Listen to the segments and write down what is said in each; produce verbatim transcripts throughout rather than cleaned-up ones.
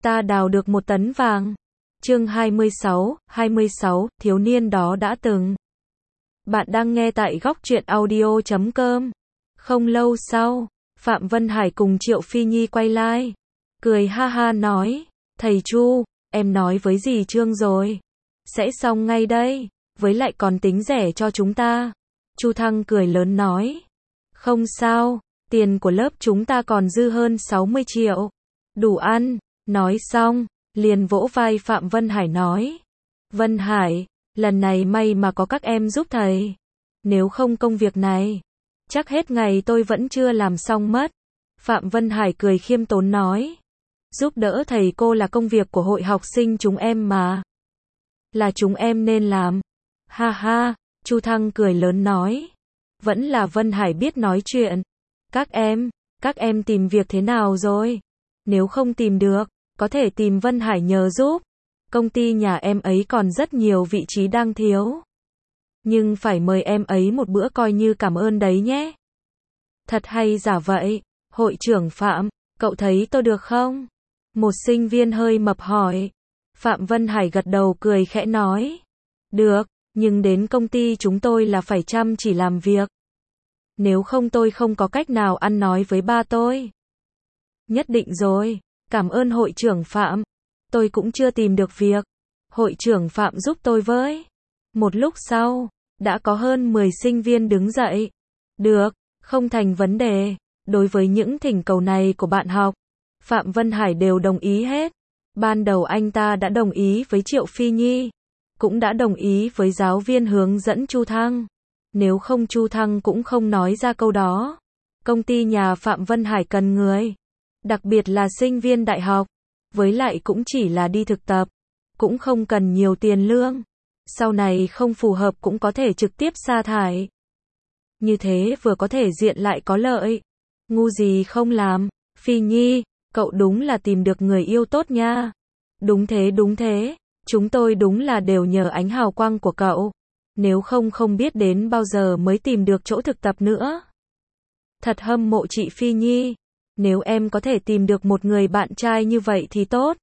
Ta đào được một tấn vàng. Chương hai mươi sáu, hai mươi sáu, thiếu niên đó đã từng. Bạn đang nghe tại góc truyện audio chấm com. Không lâu sau, Phạm Vân Hải cùng Triệu Phi Nhi quay lại. Cười ha ha nói, thầy Chu, em nói với dì Trương rồi. Sẽ xong ngay đây, với lại còn tính rẻ cho chúng ta. Chu Thăng cười lớn nói. Không sao, tiền của lớp chúng ta còn dư hơn sáu mươi triệu. Đủ ăn. Nói xong, liền vỗ vai Phạm Vân Hải nói. Vân Hải, lần này may mà có các em giúp thầy. Nếu không công việc này, chắc hết ngày tôi vẫn chưa làm xong mất. Phạm Vân Hải cười khiêm tốn nói. Giúp đỡ thầy cô là công việc của hội học sinh chúng em mà. Là chúng em nên làm. Ha ha, Chu Thăng cười lớn nói. Vẫn là Vân Hải biết nói chuyện. Các em, các em tìm việc thế nào rồi? Nếu không tìm được, có thể tìm Vân Hải nhờ giúp. Công ty nhà em ấy còn rất nhiều vị trí đang thiếu. Nhưng phải mời em ấy một bữa coi như cảm ơn đấy nhé. Thật hay giả vậy, hội trưởng Phạm, cậu thấy tôi được không? Một sinh viên hơi mập hỏi. Phạm Vân Hải gật đầu cười khẽ nói. Được, nhưng đến công ty chúng tôi là phải chăm chỉ làm việc. Nếu không tôi không có cách nào ăn nói với ba tôi. Nhất định rồi, cảm ơn hội trưởng Phạm. Tôi cũng chưa tìm được việc. Hội trưởng Phạm giúp tôi với. Một lúc sau, đã có hơn mười sinh viên đứng dậy. Được, không thành vấn đề. Đối với những thỉnh cầu này của bạn học, Phạm Vân Hải đều đồng ý hết. Ban đầu anh ta đã đồng ý với Triệu Phi Nhi, cũng đã đồng ý với giáo viên hướng dẫn Chu Thăng. Nếu không Chu Thăng cũng không nói ra câu đó. Công ty nhà Phạm Vân Hải cần người, đặc biệt là sinh viên đại học, với lại cũng chỉ là đi thực tập, cũng không cần nhiều tiền lương. Sau này không phù hợp cũng có thể trực tiếp sa thải. Như thế vừa có thể diện lại có lợi. Ngu gì không làm. Phi Nhi, cậu đúng là tìm được người yêu tốt nha. Đúng thế đúng thế, chúng tôi đúng là đều nhờ ánh hào quang của cậu. Nếu không không biết đến bao giờ mới tìm được chỗ thực tập nữa. Thật hâm mộ chị Phi Nhi. Nếu em có thể tìm được một người bạn trai như vậy thì tốt.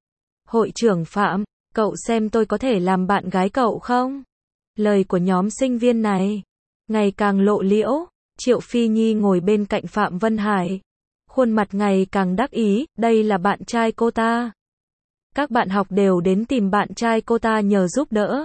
Hội trưởng Phạm, cậu xem tôi có thể làm bạn gái cậu không? Lời của nhóm sinh viên này ngày càng lộ liễu. Triệu Phi Nhi ngồi bên cạnh Phạm Vân Hải, khuôn mặt ngày càng đắc ý, đây là bạn trai cô ta. Các bạn học đều đến tìm bạn trai cô ta nhờ giúp đỡ.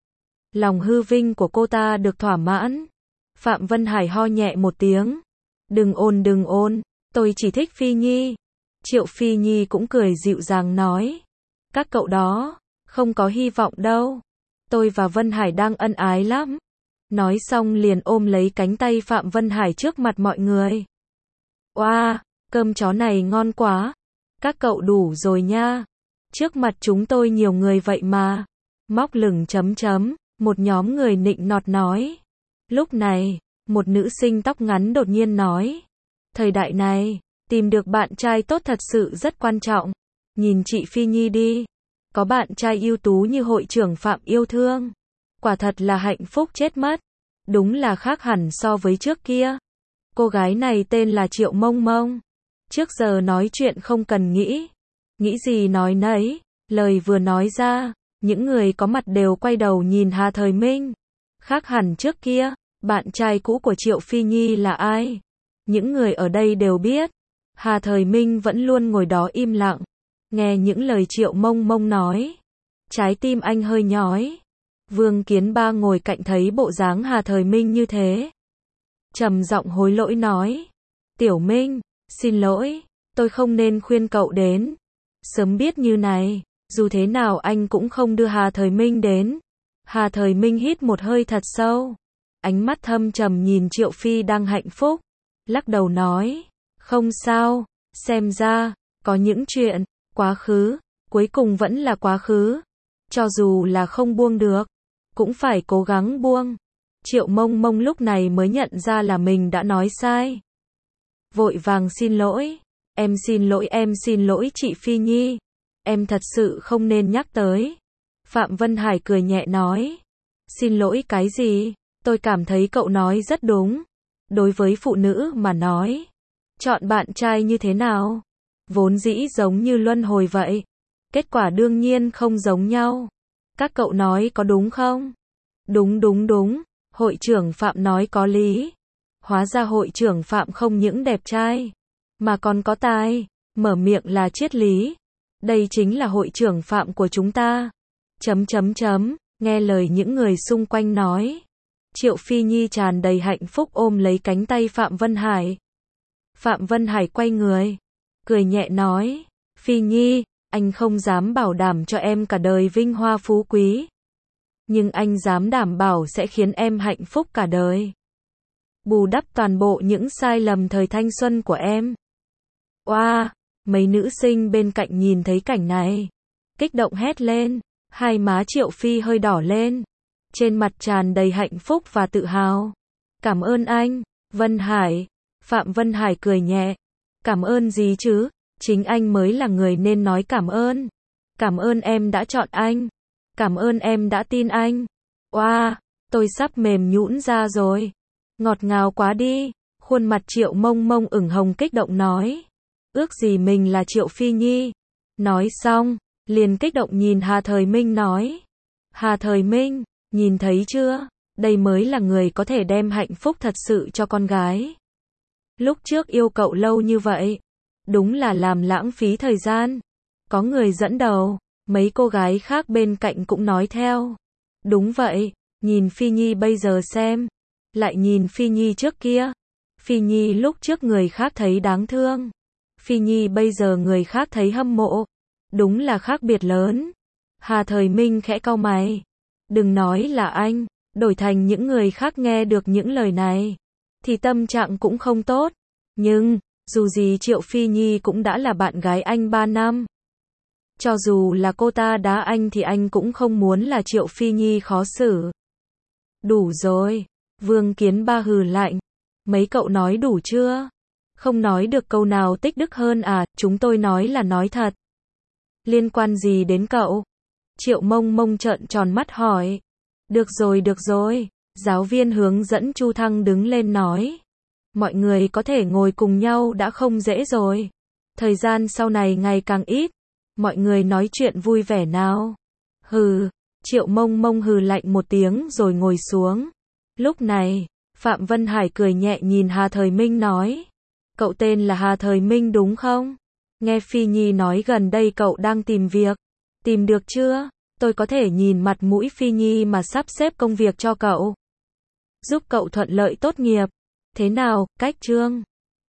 Lòng hư vinh của cô ta được thỏa mãn. Phạm Vân Hải ho nhẹ một tiếng. Đừng ôn đừng ôn, tôi chỉ thích Phi Nhi. Triệu Phi Nhi cũng cười dịu dàng nói. Các cậu đó, không có hy vọng đâu. Tôi và Vân Hải đang ân ái lắm. Nói xong liền ôm lấy cánh tay Phạm Vân Hải trước mặt mọi người. Oa, wow, cơm chó này ngon quá. Các cậu đủ rồi nha. Trước mặt chúng tôi nhiều người vậy mà. Móc lửng chấm chấm, một nhóm người nịnh nọt nói. Lúc này, một nữ sinh tóc ngắn đột nhiên nói. Thời đại này, tìm được bạn trai tốt thật sự rất quan trọng. Nhìn chị Phi Nhi đi. Có bạn trai ưu tú như hội trưởng Phạm yêu thương. Quả thật là hạnh phúc chết mất. Đúng là khác hẳn so với trước kia. Cô gái này tên là Triệu Mông Mông. Trước giờ nói chuyện không cần nghĩ. Nghĩ gì nói nấy. Lời vừa nói ra, những người có mặt đều quay đầu nhìn Hà Thời Minh. Khác hẳn trước kia, bạn trai cũ của Triệu Phi Nhi là ai? Những người ở đây đều biết. Hà Thời Minh vẫn luôn ngồi đó im lặng. Nghe những lời Triệu Mông Mông nói. Trái tim anh hơi nhói. Vương Kiến Ba ngồi cạnh thấy bộ dáng Hà Thời Minh như thế. Trầm giọng hối lỗi nói. Tiểu Minh, xin lỗi, tôi không nên khuyên cậu đến. Sớm biết như này, dù thế nào anh cũng không đưa Hà Thời Minh đến. Hà Thời Minh hít một hơi thật sâu. Ánh mắt thâm trầm nhìn Triệu Phi đang hạnh phúc. Lắc đầu nói. Không sao, xem ra, có những chuyện, quá khứ, cuối cùng vẫn là quá khứ. Cho dù là không buông được, cũng phải cố gắng buông. Triệu Mông Mông lúc này mới nhận ra là mình đã nói sai. Vội vàng xin lỗi. Em xin lỗi em xin lỗi chị Phi Nhi. Em thật sự không nên nhắc tới. Phạm Vân Hải cười nhẹ nói. Xin lỗi cái gì? Tôi cảm thấy cậu nói rất đúng. Đối với phụ nữ mà nói, chọn bạn trai như thế nào? vốn dĩ giống như luân hồi vậy. Kết quả đương nhiên không giống nhau. Các cậu nói có đúng không? Đúng đúng đúng, hội trưởng Phạm nói có lý. Hóa ra hội trưởng Phạm không những đẹp trai, mà còn có tài, mở miệng là triết lý. Đây chính là hội trưởng Phạm của chúng ta. Chấm chấm chấm, nghe lời những người xung quanh nói. Triệu Phi Nhi tràn đầy hạnh phúc ôm lấy cánh tay Phạm Vân Hải. Phạm Vân Hải quay người, cười nhẹ nói, Phi Nhi, anh không dám bảo đảm cho em cả đời vinh hoa phú quý. Nhưng anh dám đảm bảo sẽ khiến em hạnh phúc cả đời. Bù đắp toàn bộ những sai lầm thời thanh xuân của em. Oa, wow, mấy nữ sinh bên cạnh nhìn thấy cảnh này, kích động hét lên, hai má Triệu Phi hơi đỏ lên, trên mặt tràn đầy hạnh phúc và tự hào. Cảm ơn anh, Vân Hải. Phạm Vân Hải cười nhẹ. Cảm ơn gì chứ, chính anh mới là người nên nói cảm ơn. Cảm ơn em đã chọn anh. Cảm ơn em đã tin anh. Oa, wow, tôi sắp mềm nhũn ra rồi. Ngọt ngào quá đi. Khuôn mặt Triệu Mông Mông ửng hồng kích động nói. Ước gì mình là Triệu Phi Nhi. Nói xong, liền kích động nhìn Hà Thời Minh nói. Hà Thời Minh, nhìn thấy chưa? Đây mới là người có thể đem hạnh phúc thật sự cho con gái. Lúc trước yêu cậu lâu như vậy, đúng là làm lãng phí thời gian. Có người dẫn đầu, mấy cô gái khác bên cạnh cũng nói theo. Đúng vậy, nhìn Phi Nhi bây giờ xem, lại nhìn Phi Nhi trước kia. Phi Nhi lúc trước người khác thấy đáng thương, Phi Nhi bây giờ người khác thấy hâm mộ. Đúng là khác biệt lớn. Hà Thời Minh khẽ cau mày. Đừng nói là anh, đổi thành những người khác nghe được những lời này, thì tâm trạng cũng không tốt. Nhưng, dù gì Triệu Phi Nhi cũng đã là bạn gái anh ba năm. Cho dù là cô ta đá anh thì anh cũng không muốn là Triệu Phi Nhi khó xử. Đủ rồi. Vương Kiến Ba hừ lạnh. Mấy cậu nói đủ chưa? Không nói được câu nào tích đức hơn à, chúng tôi nói là nói thật. Liên quan gì đến cậu? Triệu Mông Mông trợn tròn mắt hỏi. Được rồi được rồi. Giáo viên hướng dẫn Chu Thăng đứng lên nói. Mọi người có thể ngồi cùng nhau đã không dễ rồi. Thời gian sau này ngày càng ít. Mọi người nói chuyện vui vẻ nào. Hừ. Triệu Mông Mông hừ lạnh một tiếng rồi ngồi xuống. Lúc này, Phạm Vân Hải cười nhẹ nhìn Hà Thời Minh nói. Cậu tên là Hà Thời Minh đúng không? Nghe Phi Nhi nói gần đây cậu đang tìm việc. Tìm được chưa? Tôi có thể nhìn mặt mũi Phi Nhi mà sắp xếp công việc cho cậu. Giúp cậu thuận lợi tốt nghiệp. Thế nào, cách chương?